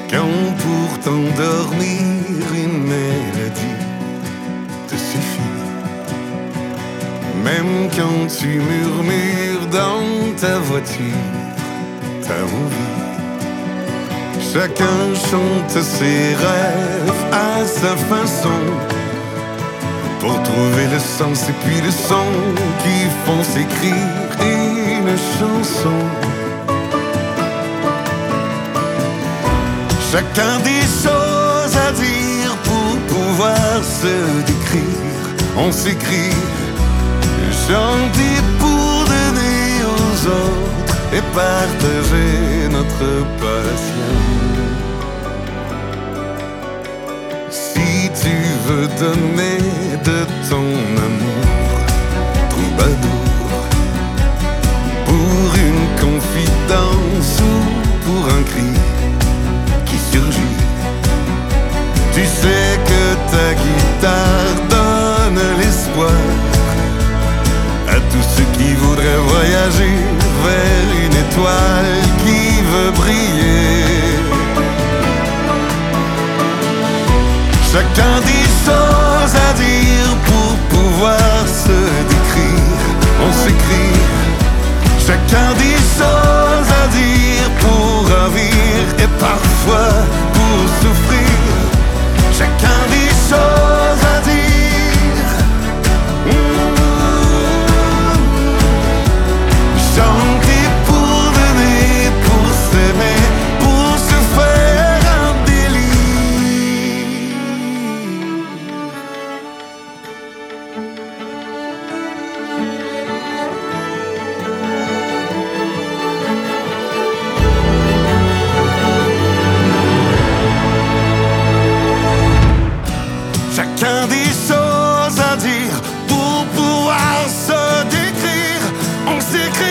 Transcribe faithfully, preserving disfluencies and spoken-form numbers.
Quand pour t'endormir une mélodie te suffit, même quand tu murmures dans ta voiture ta envie. Chacun chante ses rêves à sa façon, pour trouver le sens et puis le son qui font s'écrire une chanson. Chacun des choses à dire pour pouvoir se décrire. On s'écrit, chanter pour donner aux autres et partager notre passion. Si tu veux donner de ton amour troubadour, pour une confidence ou pour un cri qui surgit, tu sais que ta guitare donne l'espoir à tous ceux qui voudraient voyager vers une étoile qui veut briller. Chacun des choses à dire pour pouvoir se décrire. On s'écrit. Chacun des choses à dire pour ravir et parfois pour souffrir. Chacun des choses à dire. Mmh. Chanter pour donner, pour s'aimer, pour se faire un délire. Chacun des choses à dire pour pouvoir se décrire. On s'écrit.